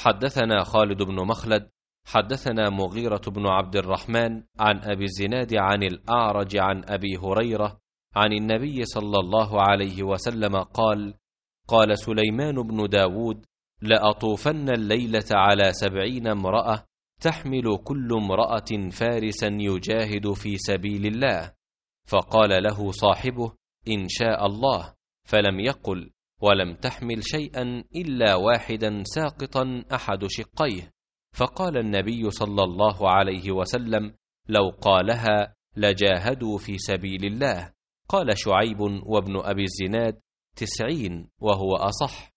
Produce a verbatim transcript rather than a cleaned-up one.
حدثنا خالد بن مخلد حدثنا مغيرة بن عبد الرحمن عن أبي الزناد عن الأعرج عن أبي هريرة عن النبي صلى الله عليه وسلم قال: قال سليمان بن داود: لأطوفن الليلة على سبعين امرأة تحمل كل امرأة فارسا يجاهد في سبيل الله. فقال له صاحبه: إن شاء الله، فلم يقل: ولم تحمل شيئا إلا واحدا ساقطا أحد شقيه. فقال النبي صلى الله عليه وسلم: لو قالها لجاهدوا في سبيل الله. قال شعيب وابن أبي الزناد: تسعين، وهو أصح.